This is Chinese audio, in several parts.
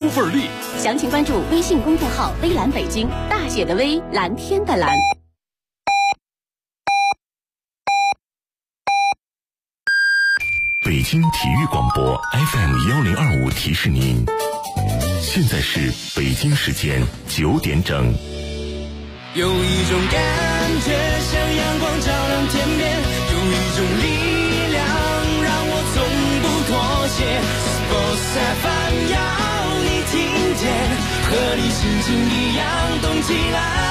份力。 详情关注微信公众号微蓝北京，大写的微，蓝天的蓝。 北京体育广播 FM1025提示您，现在是北京时间9点整。 有一种感觉像阳光照亮天边，有一种力量让我从不妥协。Sports FM 要你听见，和你心情一样动起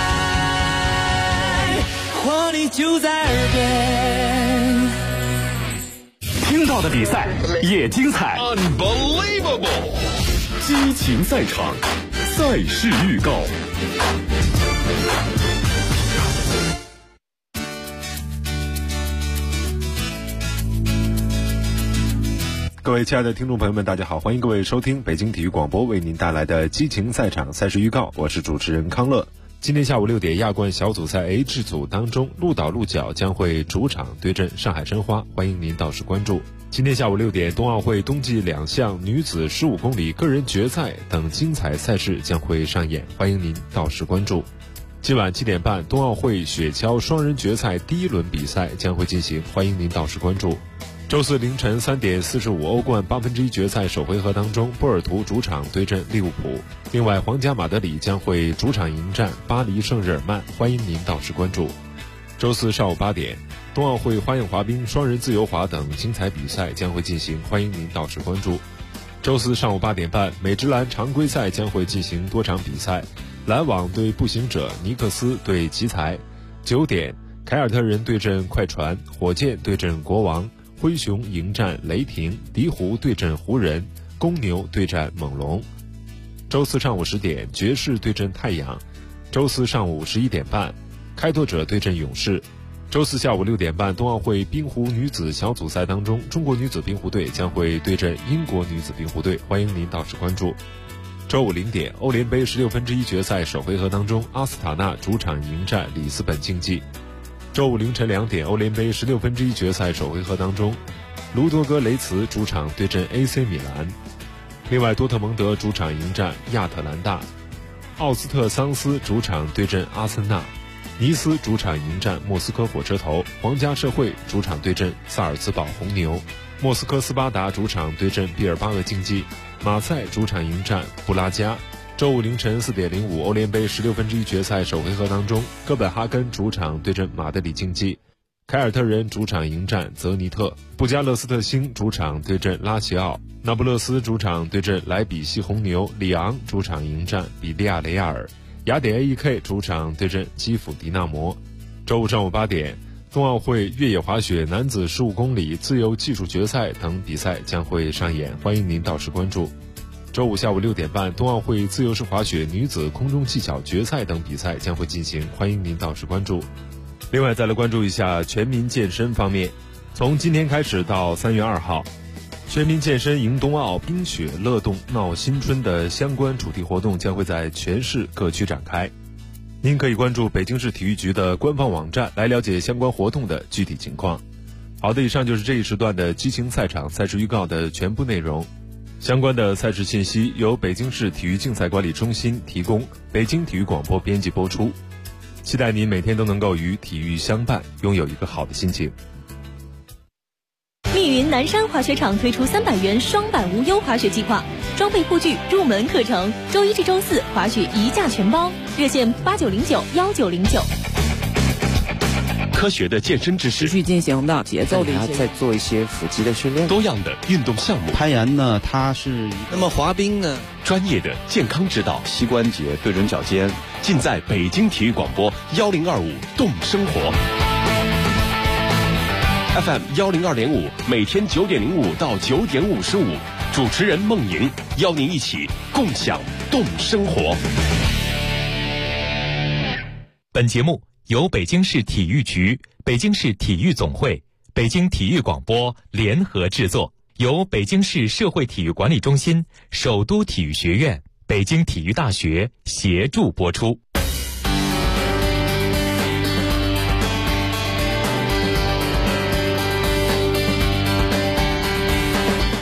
来，活力就在耳边。 听到的比赛也精彩 Unbelievable 激情赛场，赛事预告。各位亲爱的听众朋友们，大家好，欢迎各位收听北京体育广播为您带来的激情赛场赛事预告，我是主持人康乐。今天下午6点，亚冠小组赛 H 组当中，鹿岛鹿角将会主场对阵上海申花，欢迎您到时关注。今天下午6点，冬奥会冬季2项女子15公里个人决赛等精彩赛事将会上演，欢迎您到时关注。今晚7点半，冬奥会雪橇双人决赛第1轮比赛将会进行，欢迎您到时关注。周四凌晨3点45，欧冠1/8决赛首回合当中，波尔图主场对阵利物浦。另外，皇家马德里将会主场迎战巴黎圣日耳曼，欢迎您到时关注。周四上午8点，冬奥会花样滑冰、双人自由滑等精彩比赛将会进行，欢迎您到时关注。周四上午8点半，美职篮常规赛将会进行多场比赛，篮网对步行者，尼克斯对奇才。9点，凯尔特人对阵快船，火箭对阵国王，灰熊迎战雷霆，鹈鹕对阵湖人，公牛对战猛龙。周四上午10点，爵士对阵太阳。周四上午11点半，开拓者对阵勇士。周四下午6点半，冬奥会冰壶女子小组赛当中，中国女子冰壶队将会对阵英国女子冰壶队，欢迎您到时关注。周五0点，欧联杯16分之一决赛首回合当中，阿斯塔纳主场迎战里斯本竞技。周五凌晨2点，欧联杯16分之一决赛首回合当中，卢多戈雷茨主场对阵 AC 米兰。另外，多特蒙德主场迎战亚特兰大，奥斯特桑斯主场对阵阿森纳，尼斯主场迎战莫斯科火车头，皇家社会主场对阵萨尔茨堡红牛，莫斯科斯巴达主场对阵毕尔巴鄂竞技，马赛主场迎战布拉加。周五凌晨4点05，欧联杯16分之一决赛首回合当中，哥本哈根主场对阵马德里竞技，凯尔特人主场迎战泽尼特，布加勒斯特星主场对阵拉齐奥，那不勒斯主场对阵莱比锡红牛，里昂主场迎战比利亚雷亚尔，雅典 AEK 主场对阵基辅迪纳摩。周五上午8点，冬奥会越野滑雪男子15公里自由技术决赛等比赛将会上演，欢迎您到时关注。周五下午6点半，冬奥会自由式滑雪女子空中技巧决赛等比赛将会进行，欢迎您到时关注。另外再来关注一下全民健身方面，从今天开始到3月2号，全民健身迎冬奥，冰雪乐动闹新春的相关主题活动将会在全市各区展开。您可以关注北京市体育局的官方网站来了解相关活动的具体情况。好的，以上就是这一时段的激情赛场赛事预告的全部内容。相关的赛事信息由北京市体育竞赛管理中心提供，北京体育广播编辑播出。期待您每天都能够与体育相伴，拥有一个好的心情。 密云南山滑雪场推出300元双板无忧滑雪计划，装备护具、入门课程，周1至周4滑雪一价全包，热线89091909。 科学的健身知识， 持续进行的节奏的再做一些腹肌的训练， 多样的运动项目。 攀岩呢，它是那么滑冰呢， 专业的健康指导， 膝关节对准脚尖， 尽在北京体育广播1025动生活 FM 102.5，每天9点05到9点55，主持人孟莹邀您一起共享动生活。 本节目由北京市体育局、北京市体育总会、北京体育广播联合制作，由北京市社会体育管理中心、首都体育学院、北京体育大学协助播出。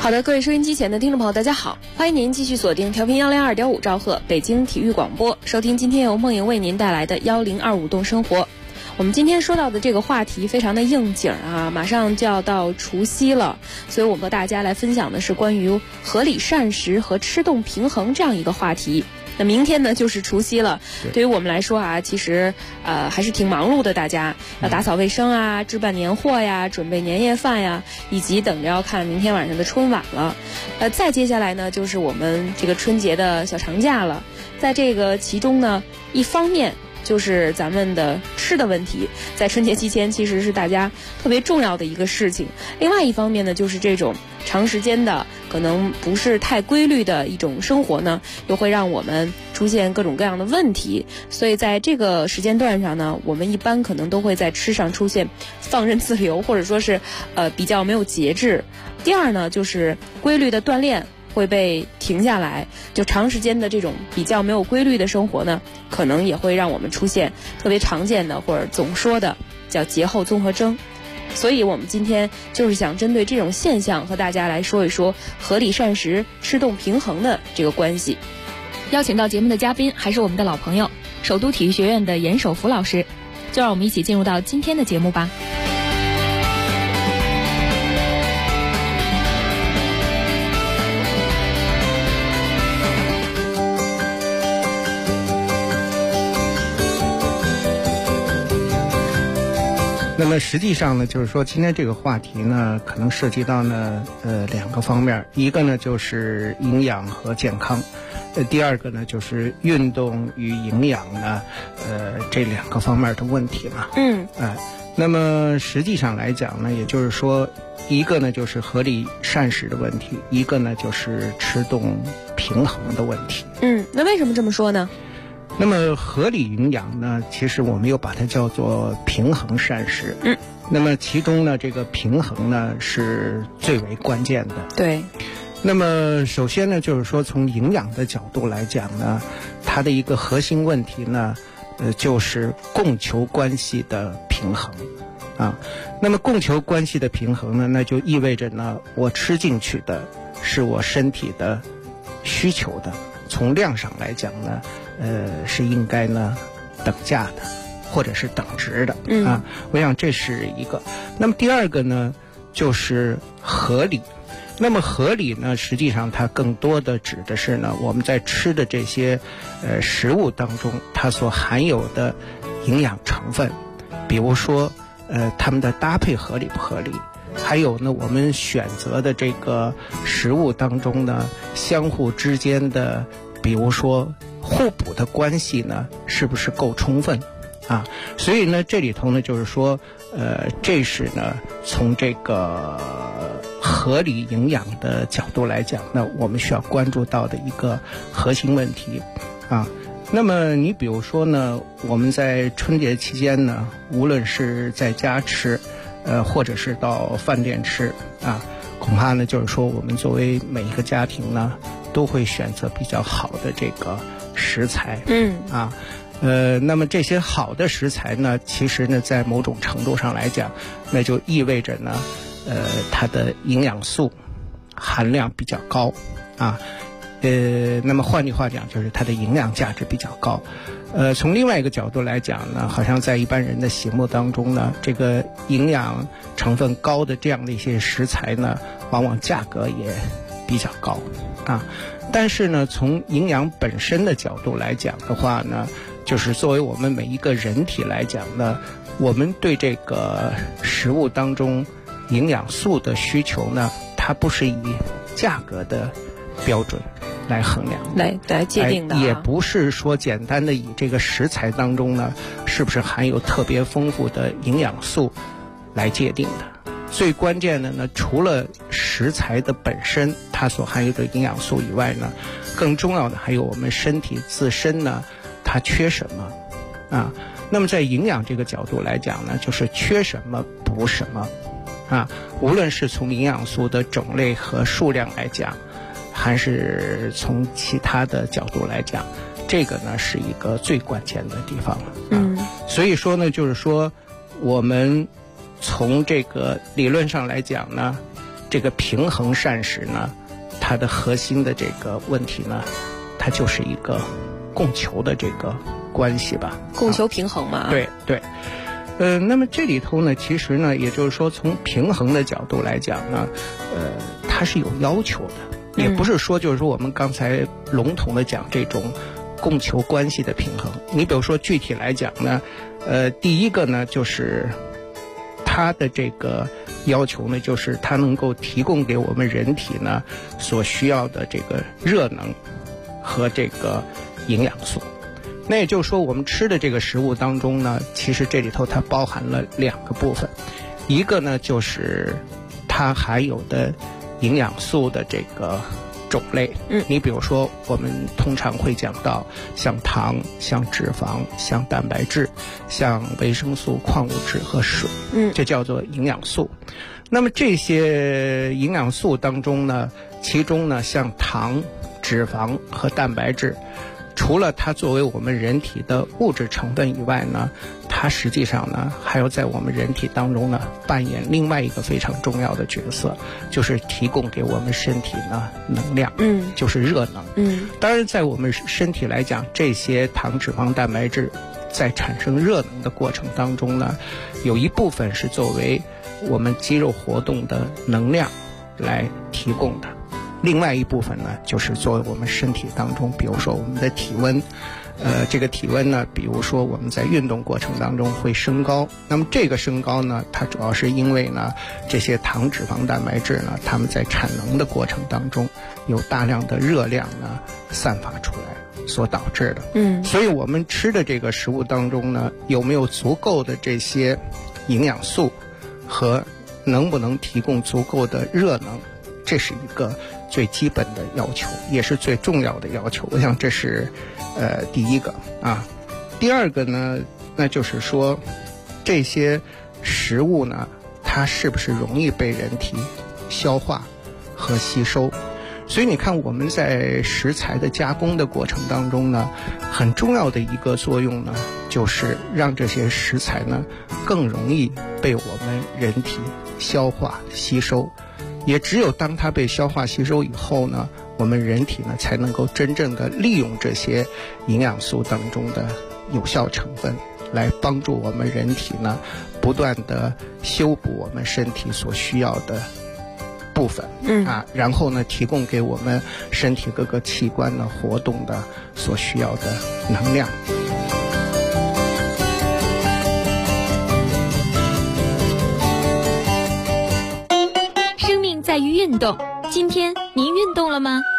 好的，各位收音机前的听众朋友，大家好，欢迎您继续锁定调频102.5兆赫北京体育广播，收听今天由梦莹为您带来的1025动生活。我们今天说到的这个话题非常的应景啊，马上就要到除夕了，所以我们和大家来分享的是关于合理膳食和吃动平衡这样一个话题。那明天呢就是除夕了，对于我们来说啊，其实还是挺忙碌的，大家要打扫卫生啊，置办年货呀，准备年夜饭呀，以及等着要看明天晚上的春晚了。再接下来呢就是我们这个春节的小长假了，在这个其中呢，一方面就是咱们的吃的问题，在春节期间其实是大家特别重要的一个事情。另外一方面呢，就是这种长时间的可能不是太规律的一种生活呢，又会让我们出现各种各样的问题。所以在这个时间段上呢，我们一般可能都会在吃上出现放任自流，或者说是比较没有节制。第二呢，就是规律的锻炼会被停下来，就长时间的这种比较没有规律的生活呢，可能也会让我们出现特别常见的或者总说的叫节后综合征。所以我们今天就是想针对这种现象和大家来说一说合理膳食吃动平衡的这个关系。 邀请到节目的嘉宾还是我们的老朋友，首都体育学院的严守福老师，就让我们一起进入到今天的节目吧。 那么实际上呢，就是说今天这个话题呢，可能涉及到呢两个方面，一个呢就是营养和健康，第二个呢就是运动与营养呢这两个方面的问题嘛。那么实际上来讲呢，也就是说一个呢就是合理膳食的问题，一个呢就是吃动平衡的问题。 那为什么这么说呢？ 那么合理营养呢，其实我们又把它叫做平衡膳食。那么其中呢，这个平衡呢是最为关键的。 对。 那么首先呢，就是说从营养的角度来讲呢，它的一个核心问题呢，就是供求关系的平衡啊。那么供求关系的平衡呢，那就意味着呢，我吃进去的是我身体的需求的，从量上来讲呢，是应该呢等价的，或者是等值的啊。我想这是一个。那么第二个呢，就是合理。那么合理呢，实际上它更多的指的是呢，我们在吃的这些食物当中，它所含有的营养成分，比如说它们的搭配合理不合理，还有呢我们选择的这个食物当中呢，相互之间的比如说互补的关系呢，是不是够充分啊？所以呢，这里头呢，就是说，这是呢，从这个合理营养的角度来讲呢，我们需要关注到的一个核心问题啊。那么你比如说呢，我们在春节期间呢，无论是在家吃，或者是到饭店吃啊，恐怕呢，就是说我们作为每一个家庭呢，都会选择比较好的这个食材。那么这些好的食材呢，其实呢，在某种程度上来讲，那就意味着呢，它的营养素含量比较高啊。那么换句话讲，就是它的营养价值比较高。从另外一个角度来讲呢，好像在一般人的心目当中呢，这个营养成分高的这样的一些食材呢，往往价格也比较高啊。但是呢，从营养本身的角度来讲的话呢，就是作为我们每一个人体来讲呢，我们对这个食物当中营养素的需求呢，它不是以价格的标准来衡量， 来界定的， 也不是说简单的以这个食材当中呢，是不是含有特别丰富的营养素来界定的。最关键的呢，除了食材的本身它所含有的营养素以外呢，更重要的还有我们身体自身呢，它缺什么啊？那么在营养这个角度来讲呢，就是缺什么补什么啊。无论是从营养素的种类和数量来讲，还是从其他的角度来讲，这个呢是一个最关键的地方啊。所以说呢，就是说我们从这个理论上来讲呢， 这个平衡膳食呢，它的核心的这个问题呢，它就是一个供求的这个关系吧， 供求平衡嘛。 对对。那么这里头呢，其实呢，也就是说从平衡的角度来讲呢，它是有要求的，也不是说就是说我们刚才笼统的讲这种供求关系的平衡。你比如说具体来讲呢，第一个呢就是它的这个要求呢，就是它能够提供给我们人体呢所需要的这个热能和这个营养素。那也就是说，我们吃的这个食物当中呢，其实这里头它包含了两个部分，一个呢就是它含有的营养素的这个种类。你比如说我们通常会讲到像糖、像脂肪、像蛋白质、像维生素、矿物质和水，这叫做营养素。那么这些营养素当中呢，其中呢像糖、脂肪和蛋白质，除了它作为我们人体的物质成分以外呢，它实际上呢还要在我们人体当中呢扮演另外一个非常重要的角色，就是提供给我们身体呢能量，就是热能。当然在我们身体来讲，这些糖、脂肪、蛋白质在产生热能的过程当中呢，有一部分是作为我们肌肉活动的能量来提供的，另外一部分呢就是作为我们身体当中，比如说我们的体温，这个体温呢，比如说我们在运动过程当中会升高，那么这个升高呢，它主要是因为呢这些糖、脂肪、蛋白质呢，它们在产能的过程当中有大量的热量呢散发出来所导致的。所以我们吃的这个食物当中呢，有没有足够的这些营养素和能不能提供足够的热能，这是一个最基本的要求，也是最重要的要求。我想这是第一个啊。第二个呢，那就是说这些食物呢，它是不是容易被人体消化和吸收。所以你看我们在食材的加工的过程当中呢，很重要的一个作用呢，就是让这些食材呢更容易被我们人体消化吸收。也只有当它被消化吸收以后呢，我们人体呢才能够真正的利用这些营养素当中的有效成分，来帮助我们人体呢不断的修补我们身体所需要的部分，然后呢提供给我们身体各个器官呢活动的所需要的能量。 在于运动，今天您运动了吗？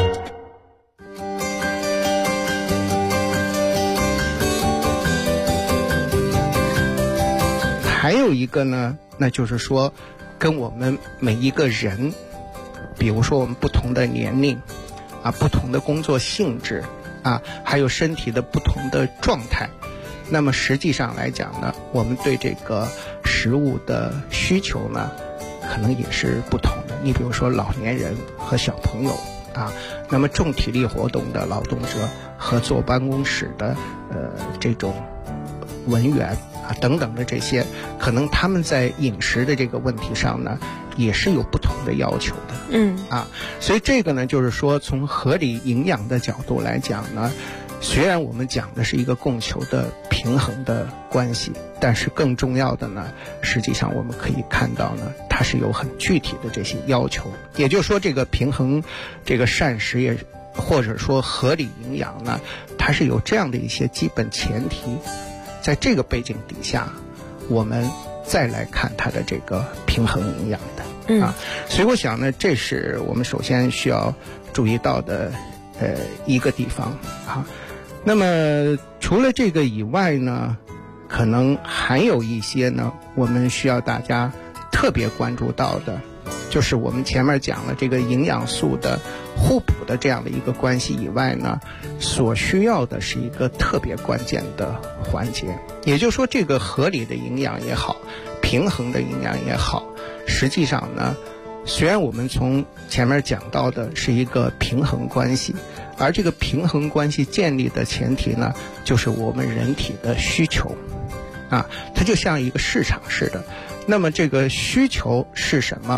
还有一个呢，那就是说跟我们每一个人，比如说我们不同的年龄啊，不同的工作性质啊，还有身体的不同的状态，那么实际上来讲呢，我们对这个食物的需求呢可能也是不同的。你比如说老年人和小朋友啊，那么重体力活动的劳动者和坐办公室的这种文员啊等等的这些，可能他们在饮食的这个问题上呢也是有不同的要求的。所以这个呢就是说从合理营养的角度来讲呢，虽然我们讲的是一个供求的平衡的关系，但是更重要的呢，实际上我们可以看到呢，它是有很具体的这些要求。也就是说这个平衡这个膳食也或者说合理营养呢，它是有这样的一些基本前提，在这个背景底下我们再来看它的这个平衡营养的所以我想呢，这是我们首先需要注意到的一个地方啊。那么除了这个以外呢，可能还有一些呢我们需要大家特别关注到的，就是我们前面讲了这个营养素的互补的这样的一个关系以外呢，所需要的是一个特别关键的环节。也就是说这个合理的营养也好，平衡的营养也好，实际上呢，虽然我们从前面讲到的是一个平衡关系，而这个平衡关系建立的前提呢，就是我们人体的需求它就像一个市场似的。那么这个需求是什么，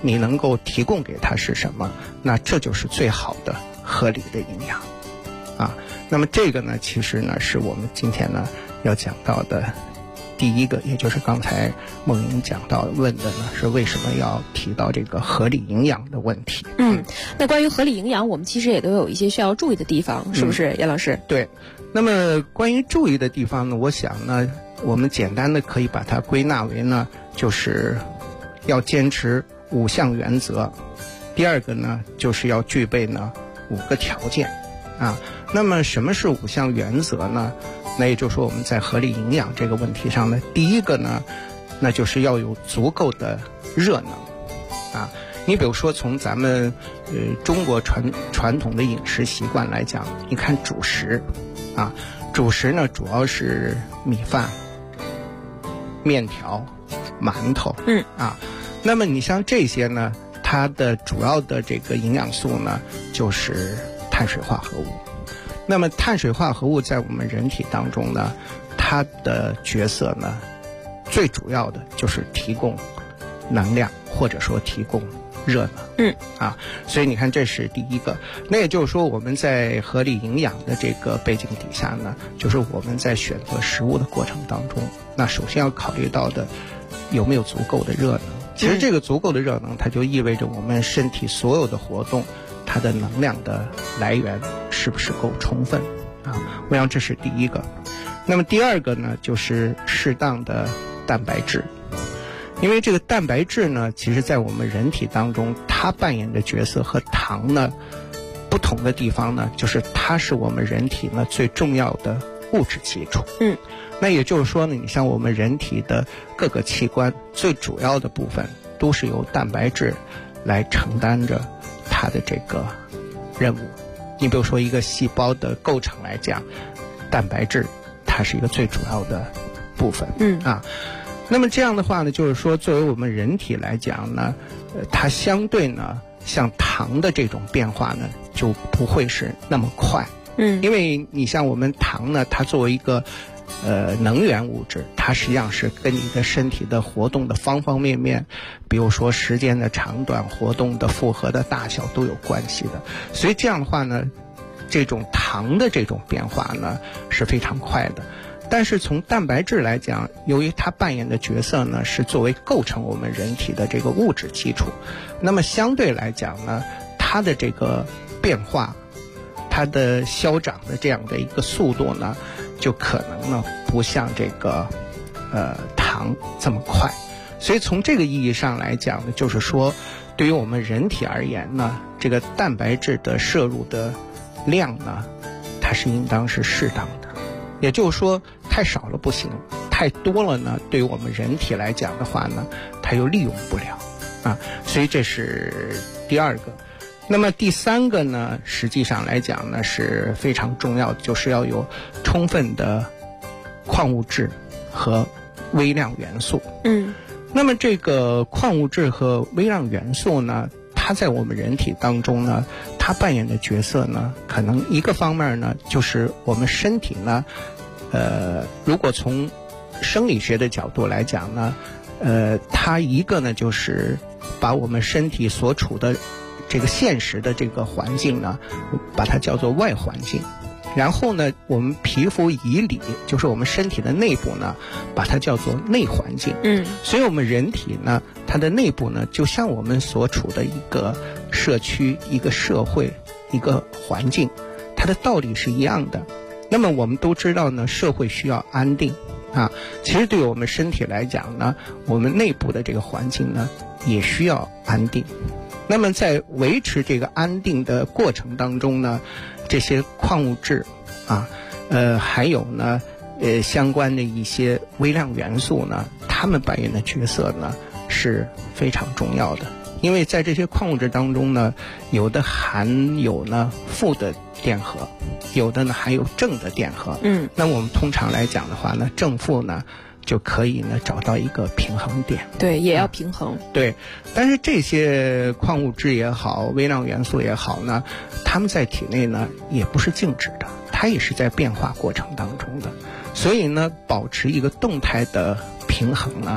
你能够提供给他是什么，那这就是最好的合理的营养啊。那么这个呢，其实呢是我们今天呢要讲到的第一个，也就是刚才梦莹讲到问的呢，是为什么要提到这个合理营养的问题。 那关于合理营养，我们其实也都有一些需要注意的地方，是不是严老师？ 对，那么关于注意的地方呢，我想呢，我们简单的可以把它归纳为呢，就是要坚持5项原则。第二个呢，就是要具备呢5个条件啊。那么什么是5项原则呢？那也就是说我们在合理营养这个问题上呢，第一个呢，那就是要有足够的热能啊。你比如说从咱们中国传统的饮食习惯来讲，你看主食啊，主食呢主要是米饭、面条、馒头，那么你像这些呢，它的主要的这个营养素呢，就是碳水化合物。那么碳水化合物在我们人体当中呢，它的角色呢，最主要的就是提供能量，或者说提供热能。所以你看这是第一个。那也就是说我们在合理营养的这个背景底下呢，就是我们在选择食物的过程当中，那首先要考虑到的有没有足够的热能。其实这个足够的热能，它就意味着我们身体所有的活动，它的能量的来源是不是够充分啊？我想这是第一个。那么第二个呢，就是适当的蛋白质。因为这个蛋白质呢，其实在我们人体当中，它扮演的角色和糖呢不同的地方呢，就是它是我们人体呢最重要的物质基础。那也就是说呢，你像我们人体的各个器官最主要的部分都是由蛋白质来承担着它的这个任务。你比如说一个细胞的构成来讲，蛋白质它是一个最主要的部分。那么这样的话呢，就是说作为我们人体来讲呢，它相对呢像糖的这种变化呢就不会是那么快。因为你像我们糖呢，它作为一个能源物质，它实际上是跟你的身体的活动的方方面面，比如说时间的长短、活动的负荷的大小都有关系的。所以这样的话呢，这种糖的这种变化呢是非常快的。但是从蛋白质来讲，由于它扮演的角色呢是作为构成我们人体的这个物质基础，那么相对来讲呢，它的这个变化，它的消长的这样的一个速度呢，就可能呢不像这个糖这么快。所以从这个意义上来讲呢，就是说对于我们人体而言呢，这个蛋白质的摄入的量呢，它是应当是适当的。也就是说太少了不行，太多了呢，对于我们人体来讲的话呢，它又利用不了啊。所以这是第二个。那么第三个呢，实际上来讲呢是非常重要的，就是要有充分的矿物质和微量元素。那么这个矿物质和微量元素呢，它在我们人体当中呢，它扮演的角色呢，可能一个方面呢，就是我们身体呢，如果从生理学的角度来讲呢，它一个呢就是把我们身体所处的这个现实的这个环境呢，把它叫做外环境。然后呢，我们皮肤以里，就是我们身体的内部呢，把它叫做内环境。所以我们人体呢，它的内部呢，就像我们所处的一个社区、一个社会、一个环境，它的道理是一样的。那么我们都知道呢，社会需要安定啊。其实对于我们身体来讲呢，我们内部的这个环境呢，也需要安定。那么在维持这个安定的过程当中呢，这些矿物质啊，还有呢，相关的一些微量元素呢，它们扮演的角色呢是非常重要的。因为在这些矿物质当中呢，有的含有呢负的电荷，有的呢还有正的电荷。那我们通常来讲的话呢，正负呢就可以呢找到一个平衡点。 对，也要平衡。 对，但是这些矿物质也好，微量元素也好呢，它们在体内呢也不是静止的，它也是在变化过程当中的。所以呢，保持一个动态的平衡呢，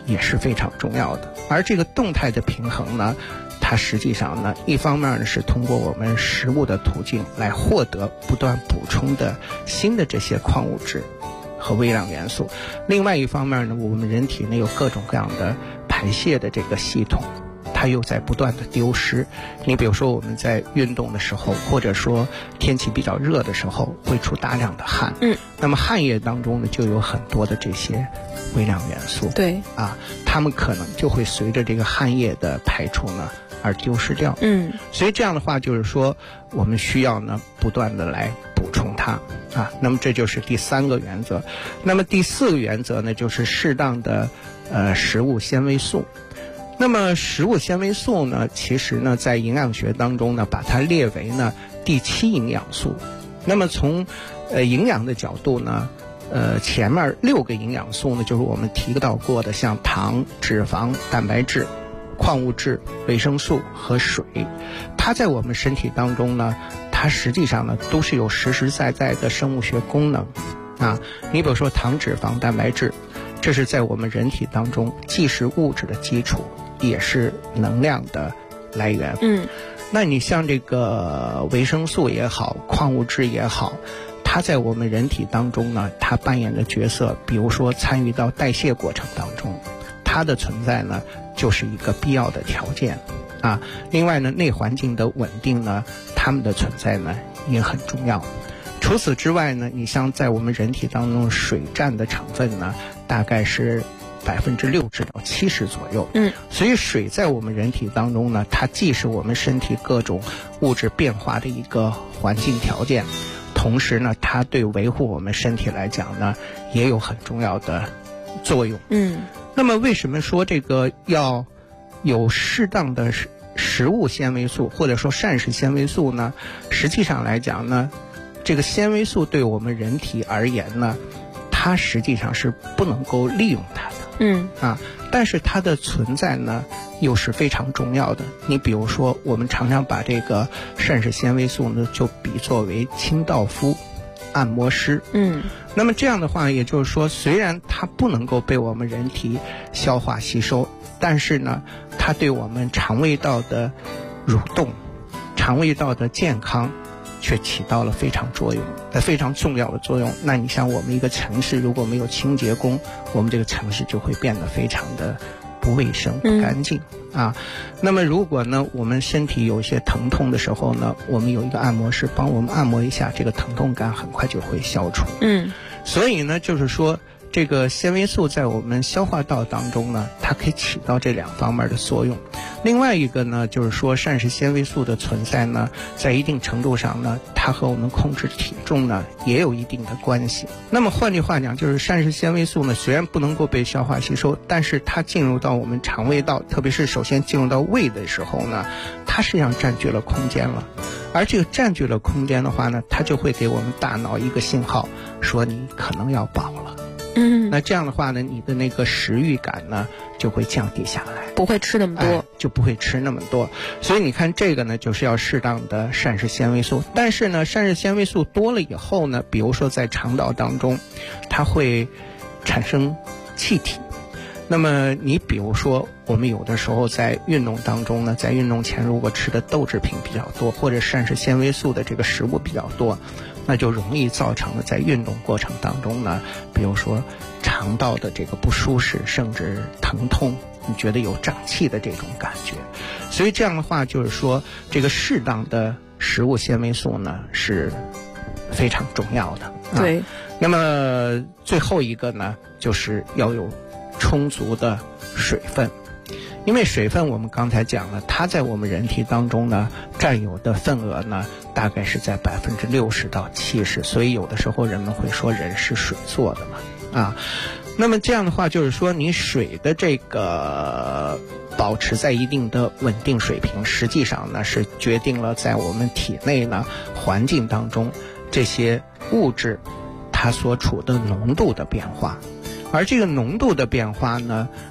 也是非常重要的。而这个动态的平衡呢，它实际上呢，一方面呢是通过我们食物的途径来获得不断补充的新的这些矿物质和微量元素，另外一方面呢，我们人体内有各种各样的排泄的这个系统，它又在不断的丢失。你比如说我们在运动的时候，或者说天气比较热的时候，会出大量的汗，那么汗液当中呢就有很多的这些微量元素， 对啊，它们可能就会随着这个汗液的排出呢而丢失掉。所以这样的话就是说我们需要呢不断的来补充它啊。那么这就是第3个原则。那么第4个原则呢，就是适当的食物纤维素。那么食物纤维素呢，其实呢在营养学当中呢把它列为呢第7营养素。那么从营养的角度呢，前面6个营养素呢就是我们提到过的，像糖、脂肪、蛋白质、矿物质、维生素和水，它在我们身体当中呢，它实际上呢都是有实实在在的生物学功能啊。你比如说糖、脂肪、蛋白质，这是在我们人体当中既是物质的基础，也是能量的来源。那你像这个维生素也好，矿物质也好，它在我们人体当中呢，它扮演的角色，比如说参与到代谢过程当中，它的存在呢就是一个必要的条件啊。另外呢，内环境的稳定呢，它们的存在呢也很重要。除此之外呢，你像在我们人体当中水占的成分呢，大概是60%到70%左右。所以水在我们人体当中呢，它既是我们身体各种物质变化的一个环境条件，同时呢，它对维护我们身体来讲呢，也有很重要的作用。那么为什么说这个要有适当的食物纤维素或者说膳食纤维素呢？实际上来讲呢，这个纤维素对我们人体而言呢，它实际上是不能够利用它的。但是它的存在呢又是非常重要的。你比如说我们常常把这个膳食纤维素呢就比作为清道夫、按摩师。那么这样的话也就是说，虽然它不能够被我们人体消化吸收，但是呢它对我们肠胃道的蠕动、肠胃道的健康却起到了非常重要的作用。那你像我们一个城市如果没有清洁工，我们这个城市就会变得非常的不卫生、不干净啊。那么如果呢我们身体有一些疼痛的时候呢，我们有一个按摩师帮我们按摩一下，这个疼痛感很快就会消除。所以呢就是说这个纤维素在我们消化道当中呢，它可以起到这2方面的作用。另外一个呢，就是说膳食纤维素的存在呢，在一定程度上呢，它和我们控制体重呢也有一定的关系。那么换句话讲，就是膳食纤维素呢，虽然不能够被消化吸收，但是它进入到我们肠胃道，特别是首先进入到胃的时候呢，它实际上占据了空间了。而这个占据了空间的话呢，它就会给我们大脑一个信号，说你可能要饱了。那这样的话呢，你的那个食欲感呢就会降低下来， 不会吃那么多， 就不会吃那么多。所以你看这个呢，就是要适当的膳食纤维素。但是呢，膳食纤维素多了以后呢，比如说在肠道当中，它会产生气体。那么你比如说我们有的时候在运动当中呢，在运动前如果吃的豆制品比较多，或者膳食纤维素的这个食物比较多，那就容易造成了在运动过程当中呢，比如说肠道的这个不舒适，甚至疼痛，你觉得有胀气的这种感觉。所以这样的话就是说，这个适当的食物纤维素呢是非常重要的。 对。 那么最后一个呢，就是要有充足的水分。因为水分我们刚才讲了，它在我们人体当中呢占有的份额呢大概是在60%到70%，所以有的时候人们会说人是水做的嘛啊。那么这样的话就是说，你水的这个保持在一定的稳定水平，实际上呢是决定了在我们体内呢环境当中这些物质它所处的浓度的变化。而这个浓度的变化呢，对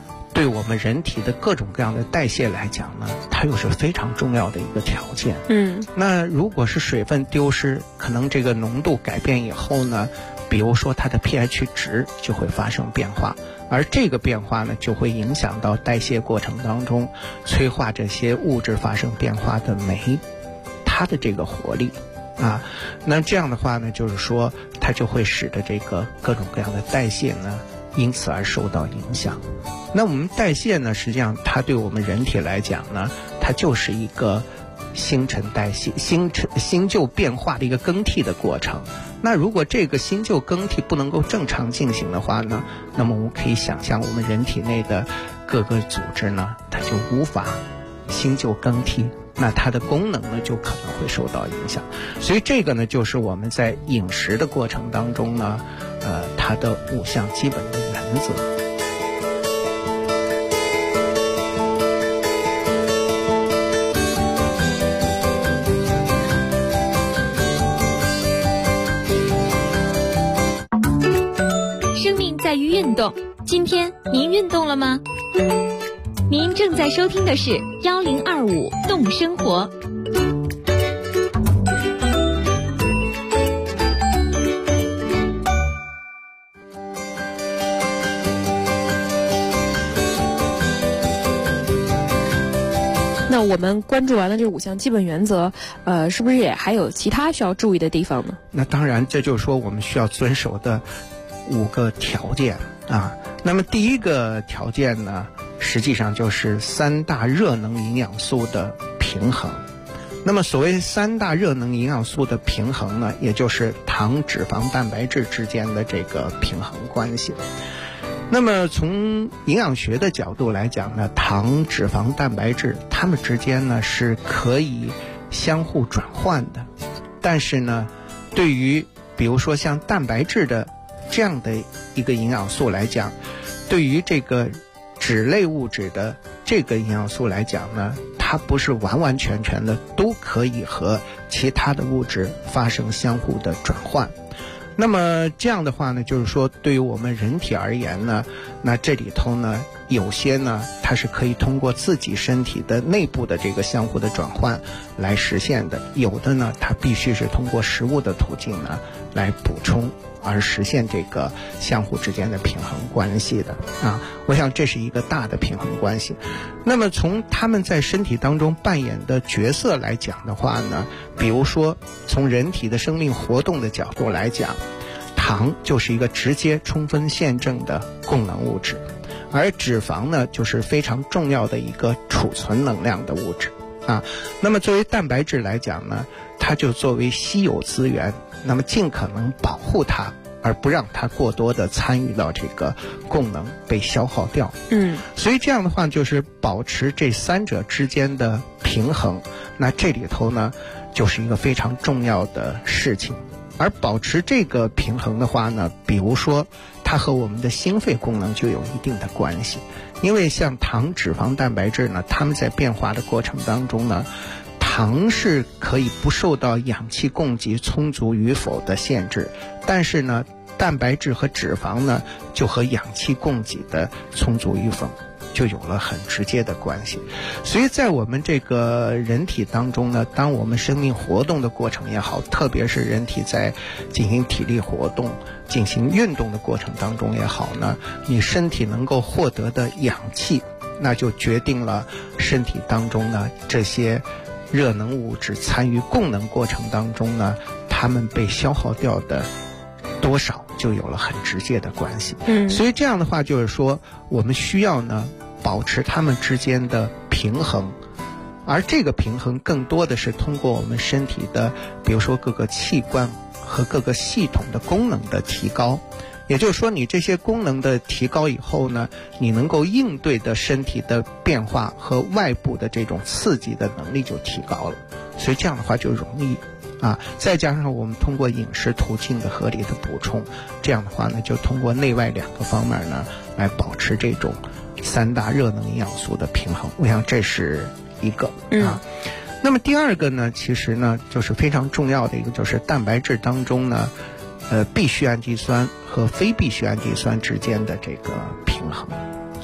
对我们人体的各种各样的代谢来讲呢，它又是非常重要的一个条件。那如果是水分丢失，可能这个浓度改变以后呢，比如说它的 pH 值就会发生变化，而这个变化呢，就会影响到代谢过程当中催化这些物质发生变化的酶，它的这个活力啊。那这样的话呢，就是说它就会使得这个各种各样的代谢呢，因此而受到影响。那我们代谢呢，实际上它对我们人体来讲呢，它就是一个新陈代谢、新旧变化的一个更替的过程。那如果这个新旧更替不能够正常进行的话呢，那么我们可以想象我们人体内的各个组织呢，它就无法新旧更替，那它的功能呢就可能会受到影响。所以这个呢，就是我们在饮食的过程当中呢，它的5项基本的原则。 在于运动，今天您运动了吗？您正在收听的是1025动生活。 那我们关注完了这5项基本原则，是不是也还有其他需要注意的地方呢？ 那当然，这就是说我们需要遵守的5个条件啊。那么第一个条件呢，实际上就是3大热能营养素的平衡。那么所谓3大热能营养素的平衡呢，也就是糖、脂肪、蛋白质之间的这个平衡关系。那么从营养学的角度来讲呢，糖、脂肪、蛋白质它们之间呢是可以相互转换的。但是呢，对于比如说像蛋白质的这样的一个营养素来讲，对于这个脂类物质的这个营养素来讲呢，它不是完完全全的都可以和其他的物质发生相互的转换。那么这样的话呢，就是说对于我们人体而言呢，那这里头呢，有些呢它是可以通过自己身体的内部的这个相互的转换来实现的，有的呢它必须是通过食物的途径呢来补充而实现这个相互之间的平衡关系的啊。我想这是一个大的平衡关系。那么从他们在身体当中扮演的角色来讲的话呢，比如说从人体的生命活动的角度来讲，糖就是一个直接充分现证的供能物质，而脂肪呢就是非常重要的一个储存能量的物质啊。那么作为蛋白质来讲呢，它就作为稀有资源，那么尽可能保护它，而不让它过多的参与到这个供能被消耗掉。所以这样的话就是保持这3者之间的平衡，那这里头呢就是一个非常重要的事情。而保持这个平衡的话呢，比如说它和我们的心肺功能就有一定的关系。因为像糖、脂肪、蛋白质呢，它们在变化的过程当中呢，糖是可以不受到氧气供给充足与否的限制，但是呢，蛋白质和脂肪呢，就和氧气供给的充足与否就有了很直接的关系。所以在我们这个人体当中呢，当我们生命活动的过程也好，特别是人体在进行体力活动、进行运动的过程当中也好呢，你身体能够获得的氧气，那就决定了身体当中呢这些热能物质参与供能过程当中呢，它们被消耗掉的多少就有了很直接的关系。所以这样的话就是说，我们需要呢保持它们之间的平衡，而这个平衡更多的是通过我们身体的比如说各个器官和各个系统的功能的提高。也就是说，你这些功能的提高以后呢，你能够应对的身体的变化和外部的这种刺激的能力就提高了。所以这样的话就容易再加上我们通过饮食途径的合理的补充，这样的话呢，就通过内外2个方面呢来保持这种3大热能营养素的平衡。我想这是一个那么第2个呢，其实呢就是非常重要的一个，就是蛋白质当中呢必需氨基酸和非必需氨基酸之间的这个平衡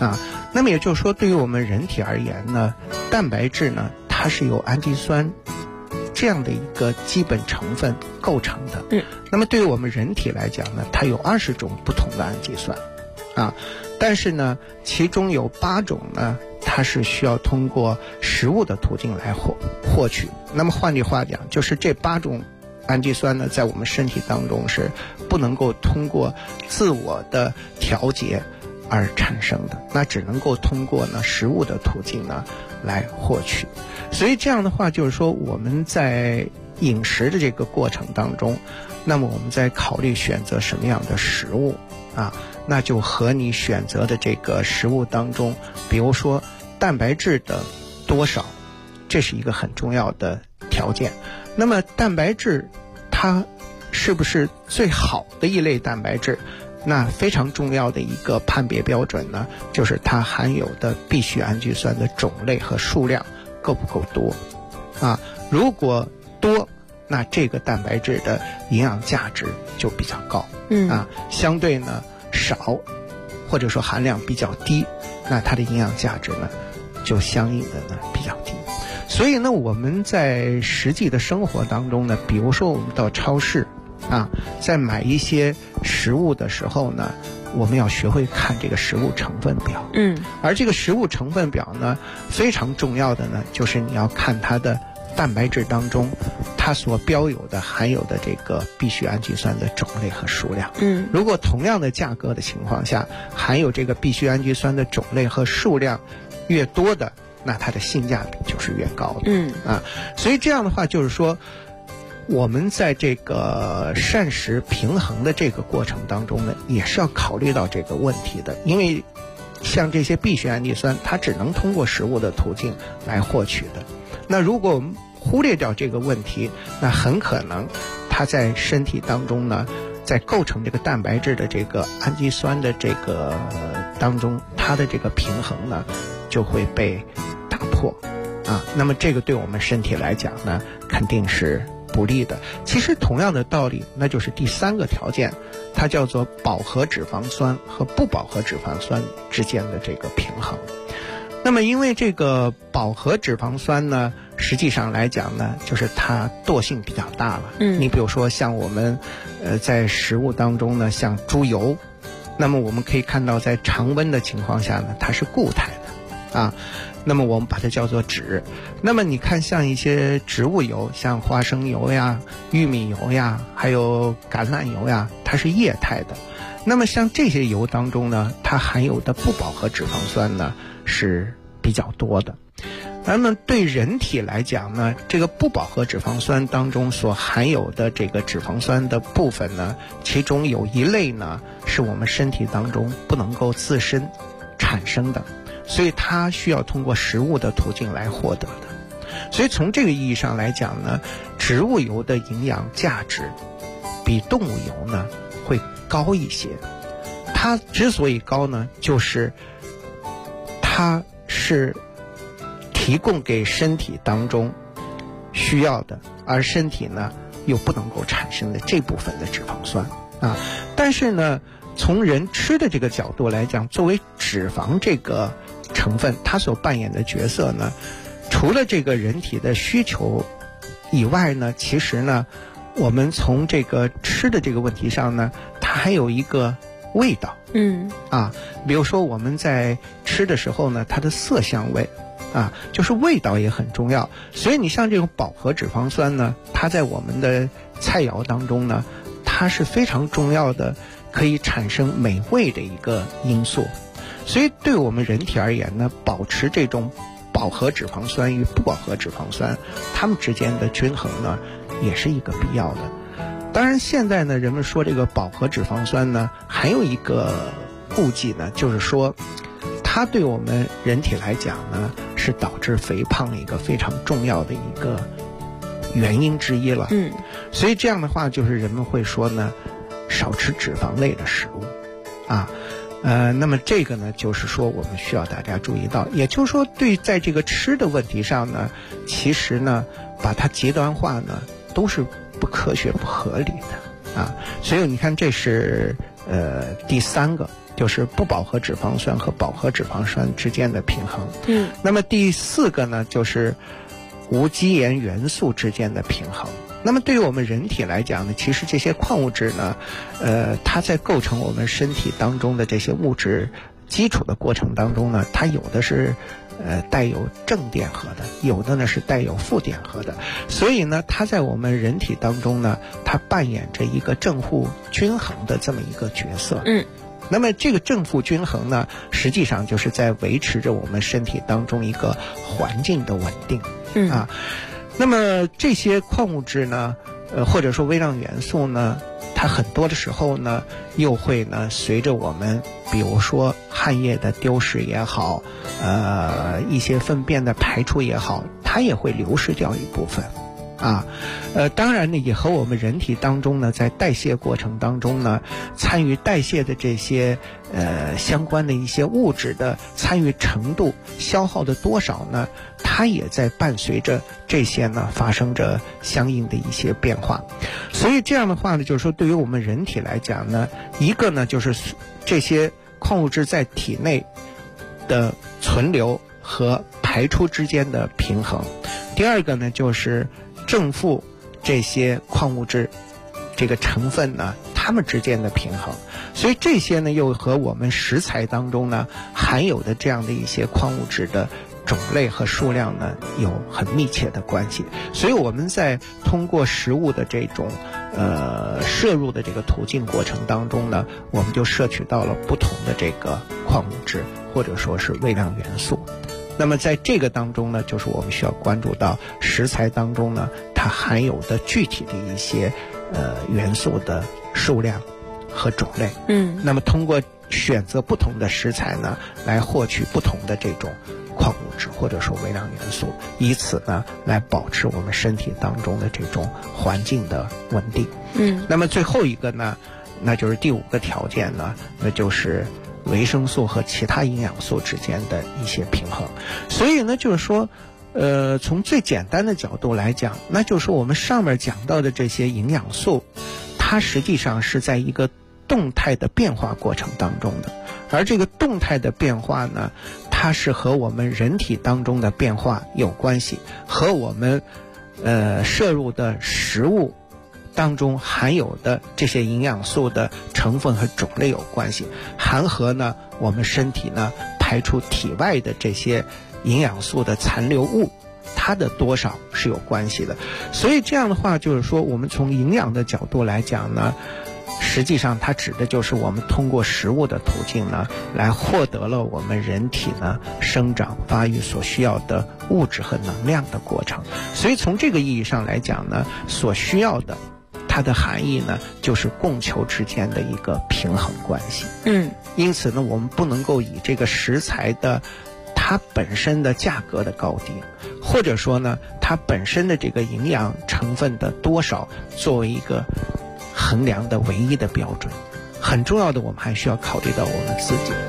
那么也就是说，对于我们人体而言呢，蛋白质呢，它是由氨基酸这样的一个基本成分构成的。那么对于我们人体来讲呢，它有20种不同的氨基酸啊，但是呢，其中有8种呢，它是需要通过食物的途径来获取。那么换句话讲，就是这8种氨基酸呢，在我们身体当中是不能够通过自我的调节而产生的，那只能够通过呢食物的途径呢来获取。所以这样的话，就是说我们在饮食的这个过程当中，那么我们在考虑选择什么样的食物啊，那就和你选择的这个食物当中，比如说蛋白质的多少，这是一个很重要的条件。那么蛋白质它是不是最好的一类蛋白质，那非常重要的一个判别标准呢，就是它含有的必需氨基酸的种类和数量够不够多啊？如果多，那这个蛋白质的营养价值就比较高，相对呢少，或者说含量比较低，那它的营养价值呢就相应的呢比较低。所以呢，我们在实际的生活当中呢，比如说我们到超市啊，在买一些食物的时候呢，我们要学会看这个食物成分表。而这个食物成分表呢，非常重要的呢，就是你要看它的蛋白质当中它所标有的含有的这个必需氨基酸的种类和数量。如果同样的价格的情况下，含有这个必需氨基酸的种类和数量越多的，那它的性价比就是越高的。所以这样的话，就是说我们在这个膳食平衡的这个过程当中呢，也是要考虑到这个问题的。因为像这些必需氨基酸，它只能通过食物的途径来获取的。那如果我们忽略掉这个问题，那很可能它在身体当中呢，在构成这个蛋白质的这个氨基酸的这个当中，它的这个平衡呢就会被打破啊。那么这个对我们身体来讲呢，肯定是不利的。其实同样的道理，那就是第3个条件，它叫做饱和脂肪酸和不饱和脂肪酸之间的这个平衡。那么因为这个饱和脂肪酸呢，实际上来讲呢，就是它惰性比较大了。你比如说像我们在食物当中呢，像猪油，那么我们可以看到在常温的情况下呢，它是固态的啊。那么我们把它叫做脂。那么你看像一些植物油，像花生油呀、玉米油呀，还有橄榄油呀，它是液态的。那么像这些油当中呢，它含有的不饱和脂肪酸呢是比较多的。那么对人体来讲呢，这个不饱和脂肪酸当中所含有的这个脂肪酸的部分呢，其中有一类呢是我们身体当中不能够自身产生的，所以它需要通过食物的途径来获得的。所以从这个意义上来讲呢，植物油的营养价值比动物油呢会高一些。它之所以高呢，就是它是提供给身体当中需要的，而身体呢又不能够产生的这部分的脂肪酸啊。但是呢，从人吃的这个角度来讲，作为脂肪这个成分，它所扮演的角色呢，除了这个人体的需求以外呢，其实呢，我们从这个吃的这个问题上呢，它还有一个味道。比如说我们在吃的时候呢，它的色香味啊，就是味道也很重要。所以你像这种饱和脂肪酸呢，它在我们的菜肴当中呢，它是非常重要的，可以产生美味的一个因素。所以对我们人体而言呢，保持这种饱和脂肪酸与不饱和脂肪酸它们之间的均衡呢，也是一个必要的。当然现在呢，人们说这个饱和脂肪酸呢，还有一个顾忌呢，就是说它对我们人体来讲呢，是导致肥胖一个非常重要的一个原因之一了。所以这样的话，就是人们会说呢，少吃脂肪类的食物啊。那么这个呢，就是说我们需要大家注意到，也就是说对在这个吃的问题上呢，其实呢把它极端化呢都是不科学不合理的啊。所以你看这是第3个就是不饱和脂肪酸和饱和脂肪酸之间的平衡。那么第4个呢，就是无机盐元素之间的平衡。那么对于我们人体来讲呢，其实这些矿物质呢，它在构成我们身体当中的这些物质基础的过程当中呢，它有的是带有正电荷的，有的呢是带有负电荷的，所以呢，它在我们人体当中呢，它扮演着一个正负均衡的这么一个角色。那么这个正负均衡呢，实际上就是在维持着我们身体当中一个环境的稳定。那么这些矿物质呢，或者说微量元素呢，它很多的时候呢，又会呢随着我们比如说汗液的丢失也好，一些粪便的排出也好，它也会流失掉一部分。当然呢，也和我们人体当中呢，在代谢过程当中呢，参与代谢的这些相关的一些物质的参与程度、消耗的多少呢，它也在伴随着这些呢发生着相应的一些变化。所以这样的话呢，就是说对于我们人体来讲呢，一个呢就是这些矿物质在体内的存留和排出之间的平衡，第二个呢就是正负这些矿物质这个成分呢，它们之间的平衡。所以这些呢又和我们食材当中呢含有的这样的一些矿物质的种类和数量呢有很密切的关系。所以我们在通过食物的这种摄入的这个途径过程当中呢，我们就摄取到了不同的这个矿物质或者说是微量元素。那么在这个当中呢，就是我们需要关注到食材当中呢，它含有的具体的一些元素的数量和种类。那么通过选择不同的食材呢，来获取不同的这种矿物质或者说微量元素，以此呢来保持我们身体当中的这种环境的稳定。那么最后一个呢，那就是第5个条件呢，那就是维生素和其他营养素之间的一些平衡。所以呢，就是说从最简单的角度来讲，那就是说我们上面讲到的这些营养素，它实际上是在一个动态的变化过程当中的，而这个动态的变化呢，它是和我们人体当中的变化有关系，和我们摄入的食物当中含有的这些营养素的成分和种类有关系，还和呢我们身体呢排出体外的这些营养素的残留物它的多少是有关系的。所以这样的话，就是说我们从营养的角度来讲呢，实际上它指的就是我们通过食物的途径呢，来获得了我们人体呢生长发育所需要的物质和能量的过程。所以从这个意义上来讲呢，所需要的它的含义呢，就是供求之间的一个平衡关系。因此呢，我们不能够以这个食材的它本身的价格的高低，或者说呢它本身的这个营养成分的多少作为一个衡量的唯一的标准。很重要的，我们还需要考虑到我们自己。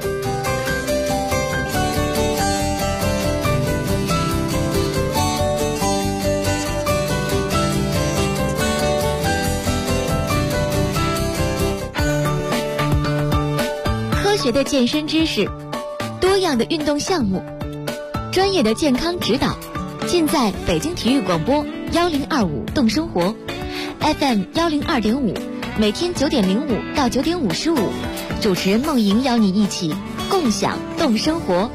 科学的健身知识，多样的运动项目，专业的健康指导，尽在北京体育广播1025动生活 FM 102.5，每天9点05到9点55，主持人梦莹邀你一起共享动生活。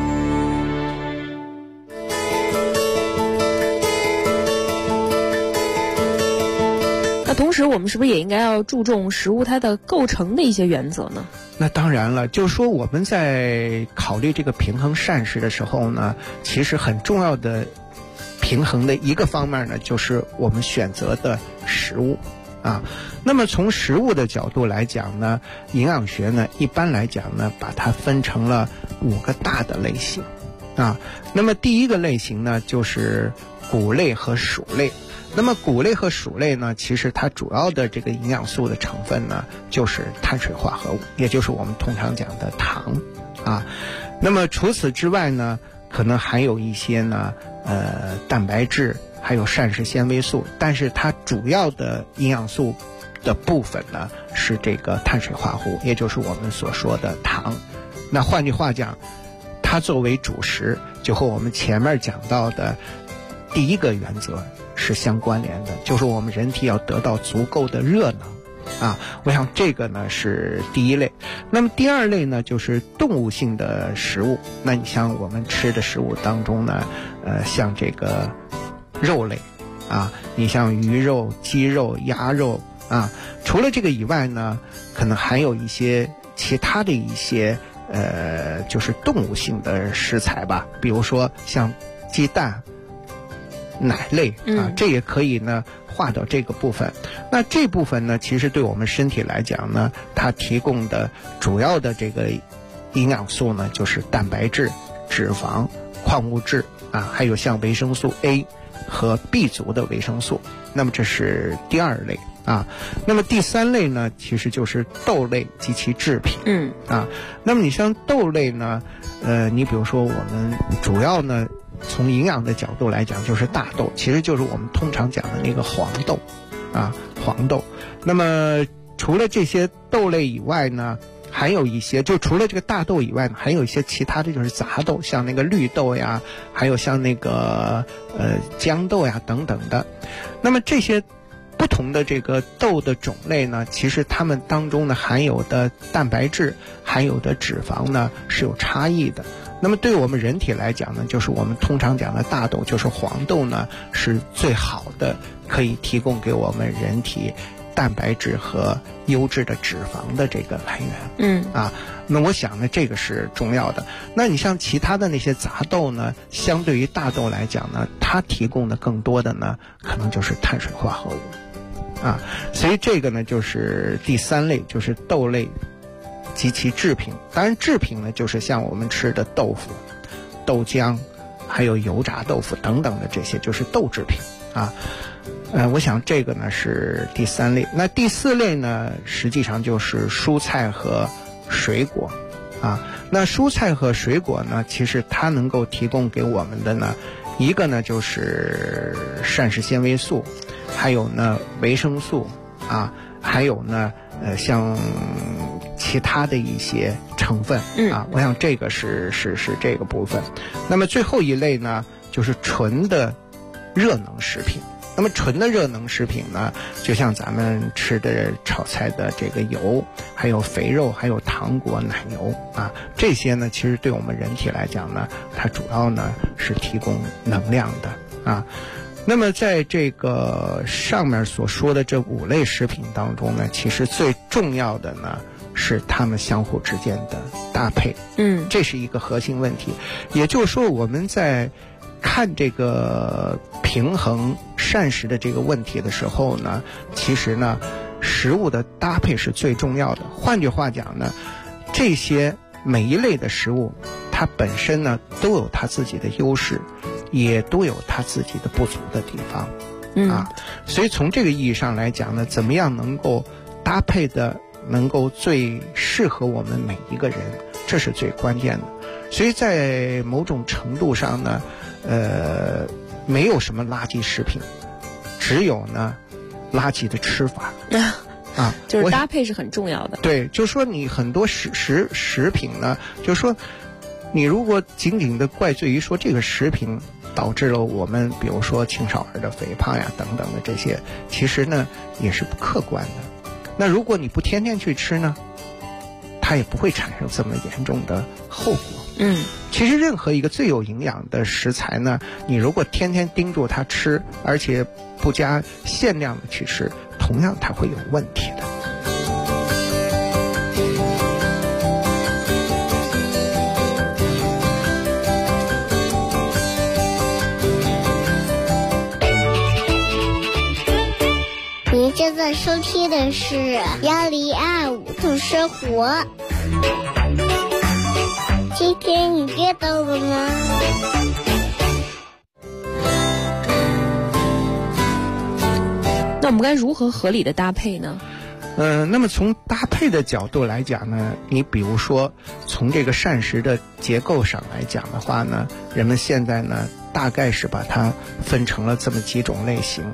那同时我们是不是也应该要注重食物它的构成的一些原则呢？ 那当然了，就是说我们在考虑这个平衡膳食的时候呢，其实很重要的平衡的一个方面呢，就是我们选择的食物啊。那么从食物的角度来讲呢，营养学呢一般来讲呢，把它分成了5个大的类型啊。那么第一个类型呢，就是谷类和薯类。那么谷类和薯类呢，其实它主要的这个营养素的成分呢，就是碳水化合物，也就是我们通常讲的糖啊。那么除此之外呢，可能还有一些呢蛋白质，还有膳食纤维素，但是它主要的营养素的部分呢是这个碳水化合物，也就是我们所说的糖。那换句话讲，它作为主食，就和我们前面讲到的第一个原则是相关联的，就是我们人体要得到足够的热能啊。我想这个呢是第一类。那么第二类呢就是动物性的食物。那你像我们吃的食物当中呢，像这个肉类啊，你像鱼肉、鸡肉、鸭肉啊，除了这个以外呢，可能还有一些其他的一些就是动物性的食材吧，比如说像鸡蛋、奶类啊，这也可以呢划到这个部分。那这部分呢，其实对我们身体来讲呢，它提供的主要的这个营养素呢，就是蛋白质、脂肪、矿物质啊，还有像维生素 A 和 B 族的维生素。那么这是第二类啊。那么第三类呢，其实就是豆类及其制品。那么你像豆类呢，你比如说我们主要呢从营养的角度来讲，就是大豆，其实就是我们通常讲的那个黄豆啊，黄豆。那么除了这些豆类以外呢，还有一些，就除了这个大豆以外呢，还有一些其他的就是杂豆，像那个绿豆呀，还有像那个豇豆呀等等的。那么这些不同的这个豆的种类呢，其实它们当中呢含有的蛋白质、含有的脂肪呢是有差异的。那么对我们人体来讲呢，就是我们通常讲的大豆，就是黄豆呢，是最好的，可以提供给我们人体蛋白质和优质的脂肪的这个来源。那我想呢，这个是重要的。那你像其他的那些杂豆呢，相对于大豆来讲呢，它提供的更多的呢，可能就是碳水化合物啊。所以这个呢，就是第三类，就是豆类及其制品。当然制品呢，就是像我们吃的豆腐、豆浆，还有油炸豆腐等等的这些，就是豆制品啊。我想这个呢是第三类。那第四类呢，实际上就是蔬菜和水果啊。那蔬菜和水果呢，其实它能够提供给我们的呢，一个呢就是膳食纤维素，还有呢维生素啊，还有呢像其他的一些成分啊。我想这个是这个部分。那么最后一类呢，就是纯的热能食品。那么纯的热能食品呢，就像咱们吃的炒菜的这个油，还有肥肉，还有糖果、奶油啊，这些呢其实对我们人体来讲呢，它主要呢是提供能量的啊。那么在这个上面所说的这5类食品当中呢，其实最重要的呢是它们相互之间的搭配。这是一个核心问题。也就是说，我们在看这个平衡膳食的这个问题的时候呢，其实呢食物的搭配是最重要的。换句话讲呢，这些每一类的食物它本身呢都有它自己的优势，也都有它自己的不足的地方啊。所以从这个意义上来讲呢，怎么样能够搭配的能够最适合我们每一个人，这是最关键的。所以在某种程度上呢，没有什么垃圾食品，只有呢垃圾的吃法啊， 就是搭配是很重要的。 对，就是说你很多食品呢，就是说你如果仅仅的怪罪于说这个食品导致了我们比如说青少儿的肥胖呀等等的这些，其实呢也是不客观的。那如果你不天天去吃呢，它也不会产生这么严重的后果。其实任何一个最有营养的食材呢，你如果天天盯住它吃，而且不加限量的去吃，同样它会有问题的。 您正在收听的是1025度生活。今天你知道了吗？ 那我们该如何合理的搭配呢？ 那么从搭配的角度来讲呢，你比如说从这个膳食的结构上来讲的话呢，人们现在呢大概是把它分成了这么几种类型。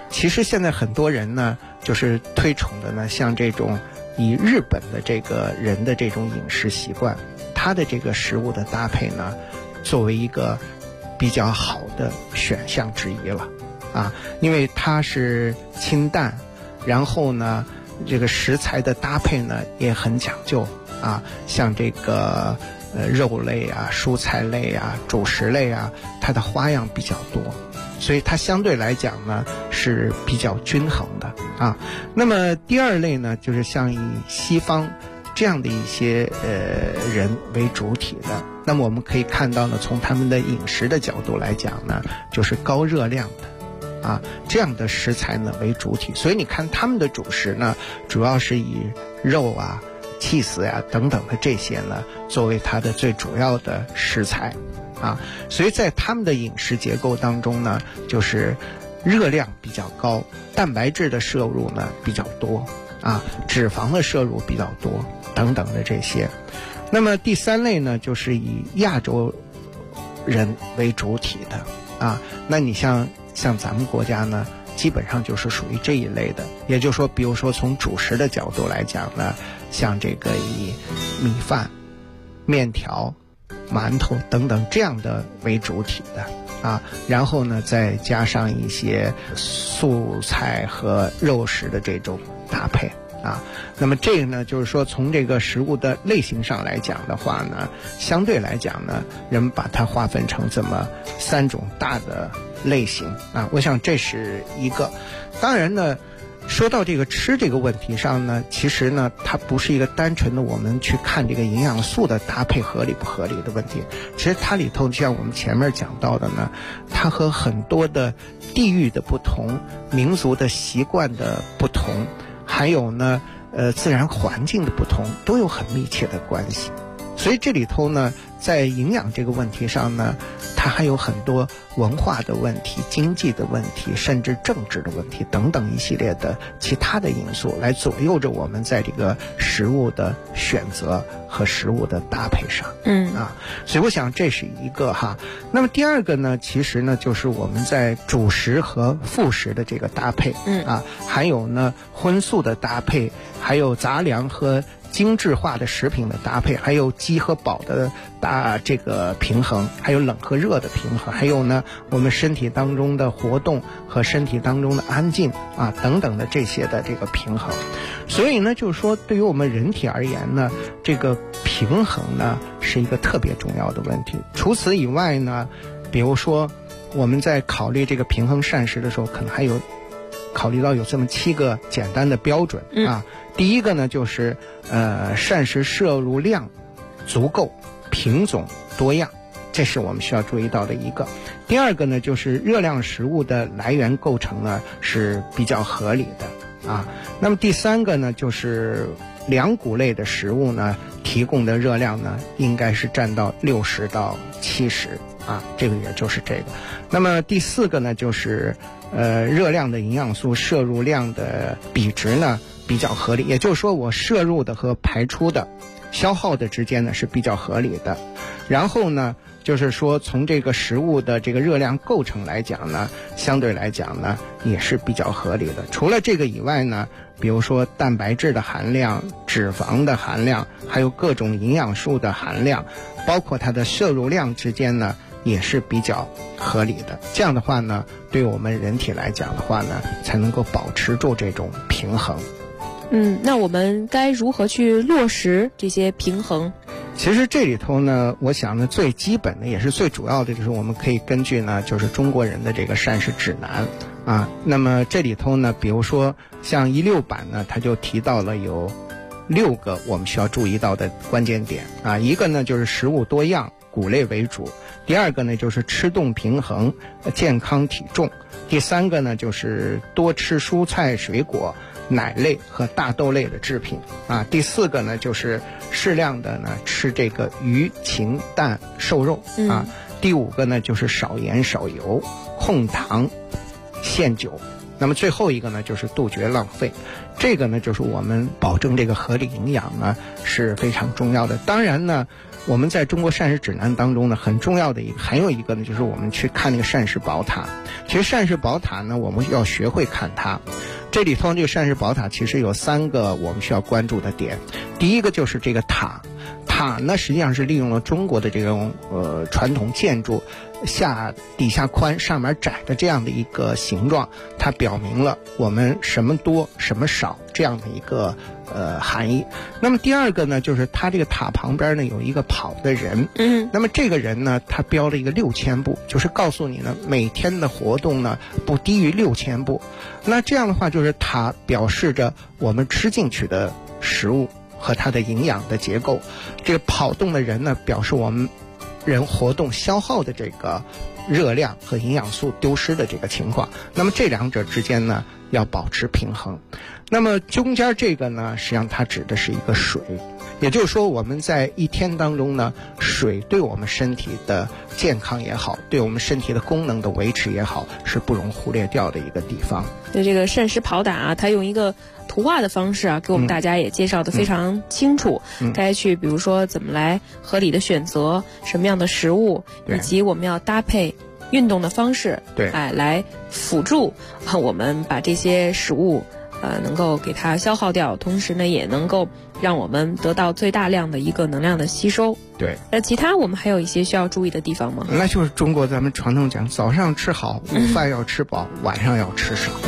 其实现在很多人呢，就是推崇的呢，像这种以日本的这个人的这种饮食习惯，他的这个食物的搭配呢，作为一个比较好的选项之一了啊，因为它是清淡，然后呢，这个食材的搭配呢也很讲究啊，像这个肉类啊、蔬菜类啊、主食类啊，它的花样比较多，所以它相对来讲呢是比较均衡的啊。那么第二类呢，就是像以西方这样的一些人为主体的，那么我们可以看到呢，从他们的饮食的角度来讲呢，就是高热量的啊这样的食材呢为主体，所以你看他们的主食呢，主要是以肉啊、cheese 呀等等的这些呢作为它的最主要的食材啊，所以在他们的饮食结构当中呢，就是热量比较高，蛋白质的摄入呢比较多啊，脂肪的摄入比较多等等的这些。那么第三类呢，就是以亚洲人为主体的啊，那你像咱们国家呢，基本上就是属于这一类的，也就是说，比如说从主食的角度来讲呢，像这个以米饭、面条、馒头等等这样的为主体的啊，然后呢再加上一些素菜和肉食的这种搭配啊。那么这个呢，就是说从这个食物的类型上来讲的话呢，相对来讲呢，人们把它划分成这么3种大的类型啊，我想这是一个。当然呢，说到这个吃这个问题上呢，其实呢，它不是一个单纯的我们去看这个营养素的搭配合理不合理的问题。其实它里头，就像我们前面讲到的呢，它和很多的地域的不同、民族的习惯的不同，还有呢，自然环境的不同，都有很密切的关系。所以这里头呢，在营养这个问题上呢，它还有很多文化的问题、经济的问题，甚至政治的问题等等一系列的其他的因素来左右着我们在这个食物的选择和食物的搭配上。所以我想这是一个哈。那么第二个呢，其实呢就是我们在主食和副食的这个搭配还有呢荤素的搭配，还有杂粮和精致化的食品的搭配，还有饥和饱的这个平衡，还有冷和热的平衡，还有呢我们身体当中的活动和身体当中的安静等等的这些的这个平衡。所以呢，就是说对于我们人体而言呢，这个平衡呢是一个特别重要的问题。除此以外呢，比如说我们在考虑这个平衡膳食的时候，可能还有考虑到有这么7个简单的标准第一个呢，就是膳食摄入量足够、品种多样，这是我们需要注意到的一个。第二个呢，就是热量食物的来源构成呢是比较合理的那么第三个呢，就是粮谷类的食物呢提供的热量呢应该是占到60到70这个也就是这个。那么第4个呢，就是热量的营养素摄入量的比值呢比较合理，也就是说我摄入的和排出的消耗的之间呢是比较合理的。然后呢，就是说从这个食物的这个热量构成来讲呢，相对来讲呢也是比较合理的。除了这个以外呢，比如说蛋白质的含量、脂肪的含量，还有各种营养素的含量，包括它的摄入量之间呢也是比较合理的。这样的话呢，对我们人体来讲的话呢，才能够保持住这种平衡。 那我们该如何去落实这些平衡？ 其实这里头呢，我想呢，最基本的也是最主要的，就是我们可以根据呢，就是中国人的这个膳食指南那么这里头呢，比如说像16版呢，它就提到了有6个我们需要注意到的关键点一个呢就是食物多样，谷类为主；第二个呢就是吃动平衡，健康体重；第3个呢就是多吃蔬菜水果、奶类和大豆类的制品第4个呢就是适量的呢吃这个鱼、禽、蛋、瘦肉第5个呢就是少盐少油、控糖、限酒那么最后一个呢，就是杜绝浪费。这个呢，就是我们保证这个合理营养呢是非常重要的。当然呢，我们在中国膳食指南当中呢，很重要的还有一个呢，就是我们去看那个膳食宝塔。其实膳食宝塔呢，我们要学会看它。这里头这个膳食宝塔其实有3个我们需要关注的点。第一个就是这个塔呢，实际上是利用了中国的这种传统建筑底下宽上面窄的这样的一个形状，它表明了我们什么多什么少这样的一个含义。那么第二个呢，就是它这个塔旁边呢有一个跑的人，那么这个人呢，他标了一个6000步，就是告诉你呢每天的活动呢不低于6000步。那这样的话，就是它表示着我们吃进去的食物和它的营养的结构。这个跑动的人呢，表示我们人活动消耗的这个热量和营养素丢失的这个情况。那么这两者之间呢要保持平衡。那么中间这个呢，实际上它指的是一个水，也就是说我们在一天当中呢，水对我们身体的健康也好，对我们身体的功能的维持也好，是不容忽略掉的一个地方。 对，这个膳食跑塔啊，它用一个图画的方式啊，给我们大家也介绍的非常清楚，该去比如说怎么来合理的选择什么样的食物，以及我们要搭配运动的方式， 对， 来辅助我们把这些食物能够给它消耗掉，同时呢也能够让我们得到最大量的一个能量的吸收。 对， 那其他我们还有一些需要注意的地方吗？ 那就是中国咱们传统讲，早上吃好，午饭要吃饱，晚上要吃少。